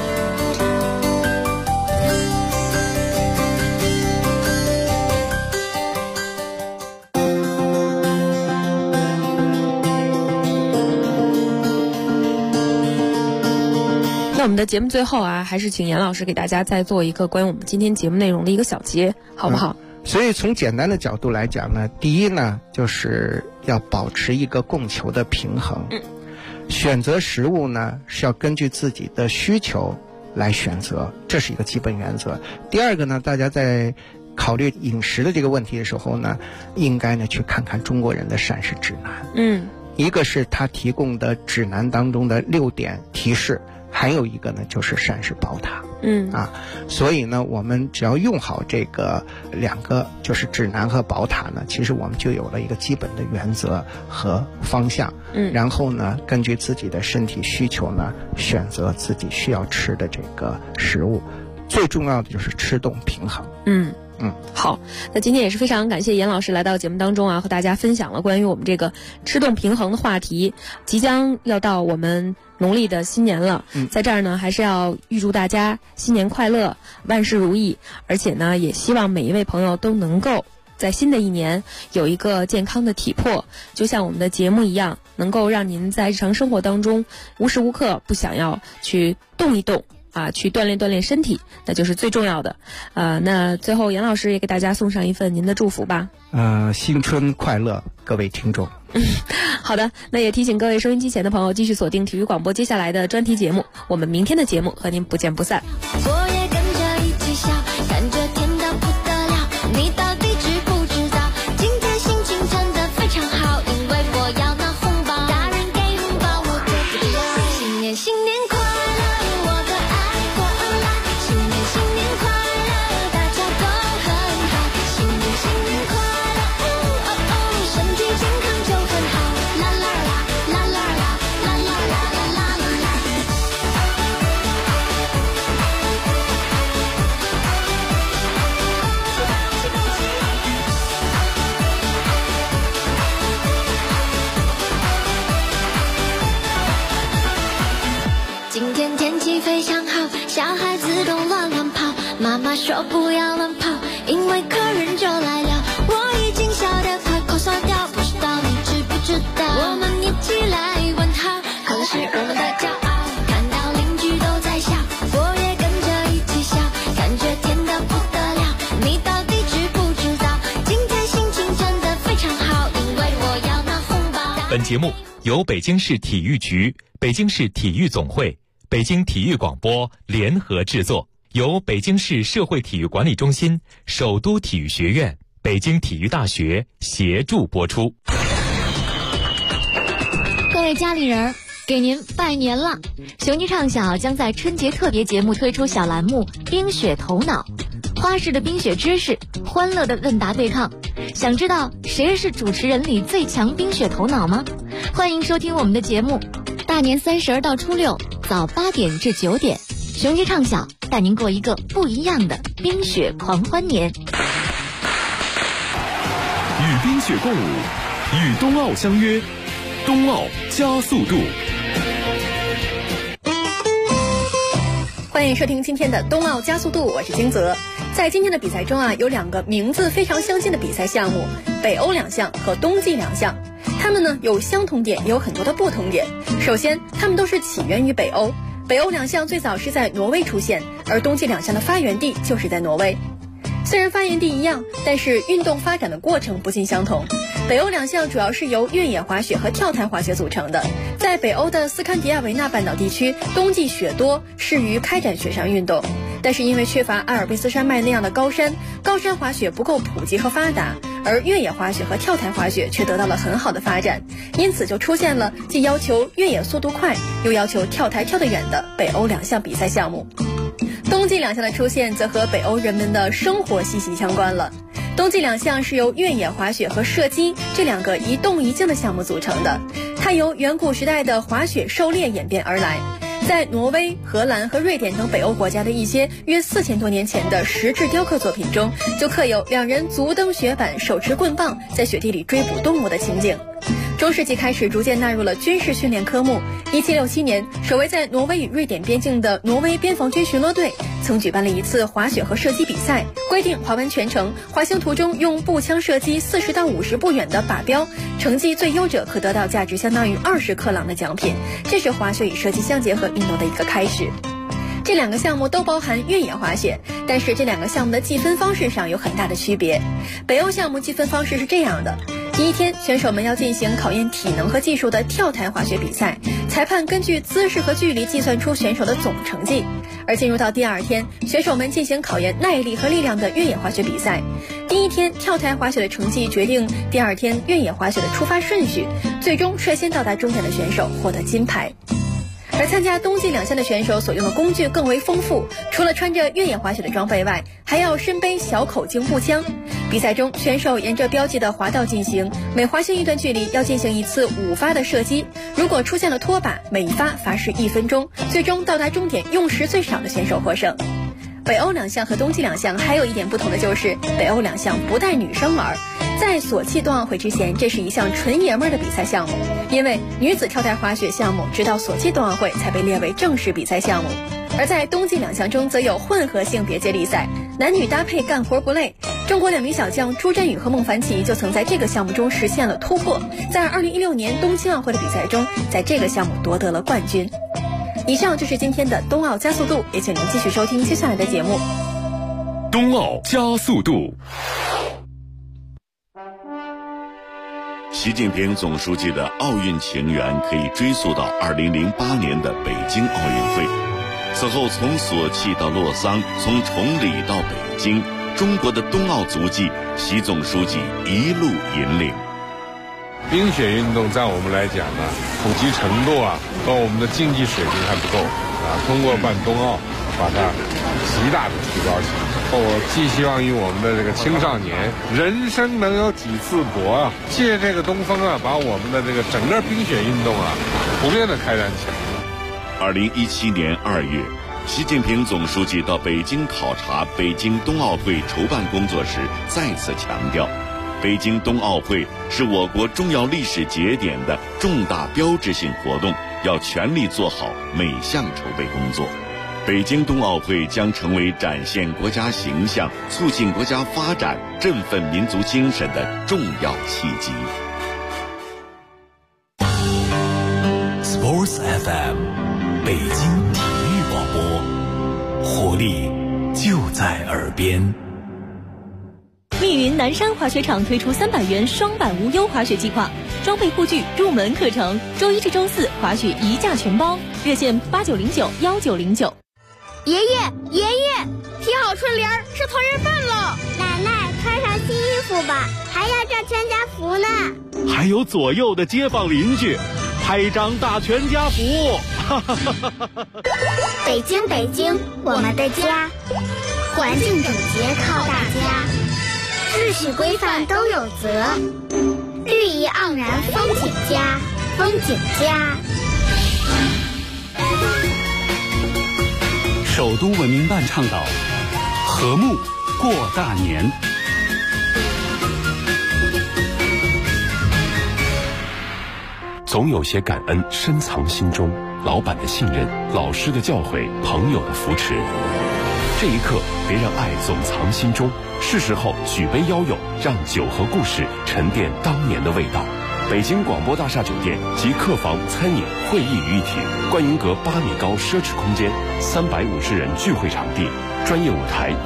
那我们的节目最后啊，还是请严老师给大家再做一个关于我们今天节目内容的一个小结，好不好？ 所以从简单的角度来讲呢，第一呢，就是要保持一个供求的平衡。选择食物呢，是要根据自己的需求来选择，这是一个基本原则。第二个呢，大家在考虑饮食的这个问题的时候呢，应该呢去看看中国人的膳食指南。一个是他提供的指南当中的6点提示，还有一个呢就是膳食宝塔。所以呢，我们只要用好这个2个，就是指南和宝塔呢，其实我们就有了一个基本的原则和方向。然后呢，根据自己的身体需求呢，选择自己需要吃的这个食物。最重要的就是吃动平衡。 好，那今天也是非常感谢严老师来到节目当中啊，和大家分享了关于我们这个吃动平衡的话题。即将要到我们农历的新年了，在这儿呢，还是要预祝大家新年快乐，万事如意。而且呢，也希望每一位朋友都能够在新的一年有一个健康的体魄，就像我们的节目一样，能够让您在日常生活当中无时无刻不想要去动一动。去锻炼锻炼身体，那就是最重要的。那最后严老师也给大家送上一份您的祝福吧。 新春快乐，各位听众。 好的，那也提醒各位收音机前的朋友继续锁定体育广播接下来的专题节目，我们明天的节目和您不见不散。 我也跟着一起笑，感觉甜得不得了，你到底知不知道，今天心情真的非常好，因为我要拿红包，大人给红包我都不要。新年新年快乐，我的爱过来，新年新年快乐，大家都很好，新年新年快乐，身体健康就很好，啦啦啦啦啦啦啦啦啦啦啦啦。今天天气非常好，小孩子都乱乱跑，妈妈说不要乱跑，因为客人就来了。我已经笑得快口酸掉，不知道你知不知道，我们一起来问好，可是我们的骄傲，看到邻居都在笑，我也跟着一起笑，感觉甜得不得了。你到底知不知道，今天心情真的非常好，因为我要拿红包。 本节目由北京市体育局、北京市体育总会、北京体育广播联合制作，由北京市社会体育管理中心、首都体育学院、北京体育大学协助播出。 各位家里人， 给您拜年了！雄鸡唱小将在春节特别节目推出小栏目《冰雪头脑》，花式的冰雪知识，欢乐的问答对抗。想知道谁是主持人里最强冰雪头脑吗？欢迎收听我们的节目，大年30到初6早8点至9点，雄鸡唱小带您过一个不一样的冰雪狂欢年。 与冰雪共舞，与冬奥相约，冬奥加速度。 欢迎收听今天的冬奥加速度，我是金泽。在今天的比赛中有2个名字非常相近的比赛项目，北欧2项和冬季2项。它们呢有相同点，也有很多的不同点。首先，它们都是起源于北欧，北欧2项最早是在挪威出现，而冬季2项的发源地就是在挪威。虽然发源地一样，但是运动发展的过程不尽相同。北欧2项主要是由越野滑雪和跳台滑雪组成的。在北欧的斯堪的亚维纳半岛地区，冬季雪多，适于开展雪上运动。但是因为缺乏阿尔卑斯山脉那样的高山滑雪不够普及和发达，而越野滑雪和跳台滑雪却得到了很好的发展，因此就出现了既要求越野速度快，又要求跳台跳得远的北欧2项比赛项目。冬季2项的出现则和北欧人们的生活息息相关了。冬季2项是由越野滑雪和射击这2个一动一静的项目组成的，它由远古时代的滑雪狩猎演变而来。在挪威、荷兰和瑞典等北欧国家的一些约4000多年前的石质雕刻作品中，就刻有2人足蹬雪板，手持棍棒，在雪地里追捕动物的情景。中世纪开始逐渐纳入了军事训练科目。1767年，守卫在挪威与瑞典边境的挪威边防军巡逻队曾举办了一次滑雪和射击比赛，规定滑完全程，滑行途中用步枪射击40到50步远的靶标，成绩最优者可得到价值相当于20克朗的奖品。这是滑雪与射击相结合运动的一个开始。这2个项目都包含越野滑雪，但是这2个项目的计分方式上有很大的区别。北欧项目计分方式是这样的：第一天，选手们要进行考验体能和技术的跳台滑雪比赛，裁判根据姿势和距离计算出选手的总成绩。而进入到第2天，选手们进行考验耐力和力量的越野滑雪比赛。第1天跳台滑雪的成绩决定第2天越野滑雪的出发顺序，最终率先到达终点的选手获得金牌。而参加冬季2项的选手所用的工具更为丰富，除了穿着越野滑雪的装备外，还要身背小口径步枪。比赛中，选手沿着标记的滑道进行，每滑行一段距离要进行一次5发的射击。如果出现了脱靶，每一发罚时1分钟，最终到达终点用时最少的选手获胜。北欧2项和冬季2项还有一点不同的就是，北欧2项不带女生玩。在索契冬奥会之前，这是一项纯爷们儿的比赛项目，因为女子跳台滑雪项目直到索契冬奥会才被列为正式比赛项目。而在冬季2项中则有混合性别接力赛，男女搭配干活不累。中国2名小将朱振宇和孟凡奇就曾在这个项目中实现了突破，在2016年冬季奥会的比赛中，在这个项目夺得了冠军。以上就是今天的冬奥加速度，也请您继续收听接下来的节目。 冬奥加速度。习近平总书记的奥运情缘可以追溯到2008年的北京奥运会。此后从索契到洛桑，从崇礼到北京，中国的冬奥足迹，习总书记一路引领。 冰雪运动在我们来讲呢，普及程度和我们的竞技水平还不够通过办冬奥，把它极大的提高起来。我寄希望于我们的这个青少年，人生能有几次搏借这个东风把我们的这个整个冰雪运动普遍的开展起来。 2017年2月，习近平总书记到北京考察北京冬奥会筹办工作时，再次强调，北京冬奥会是我国重要历史节点的重大标志性活动，要全力做好每项筹备工作。北京冬奥会将成为展现国家形象、促进国家发展、振奋民族精神的重要契机。 Sports FM， 北京体育广播，活力就在耳边。 密云南山滑雪场推出300元双板无忧滑雪计划，装备护具入门课程，周1至周4滑雪一价全包，热线89091909。 爷爷，提好春联是团圆饭了。 奶奶，穿上新衣服吧，还要照全家福呢。 还有左右的街坊邻居， 开张大全家福。 北京，北京，我们的家，环境整洁靠大家，秩序规范都有责，绿意盎然风景佳，风景佳。 首都文明办倡导和睦过大年。 总有些感恩深藏心中，老板的信任，老师的教诲，朋友的扶持。这一刻，别让爱总藏心中，是时候举杯邀友，让酒和故事沉淀当年的味道。北京广播大厦酒店集客房、餐饮、会议于一体，观云阁8米高奢侈空间，350人聚会场地，专业舞台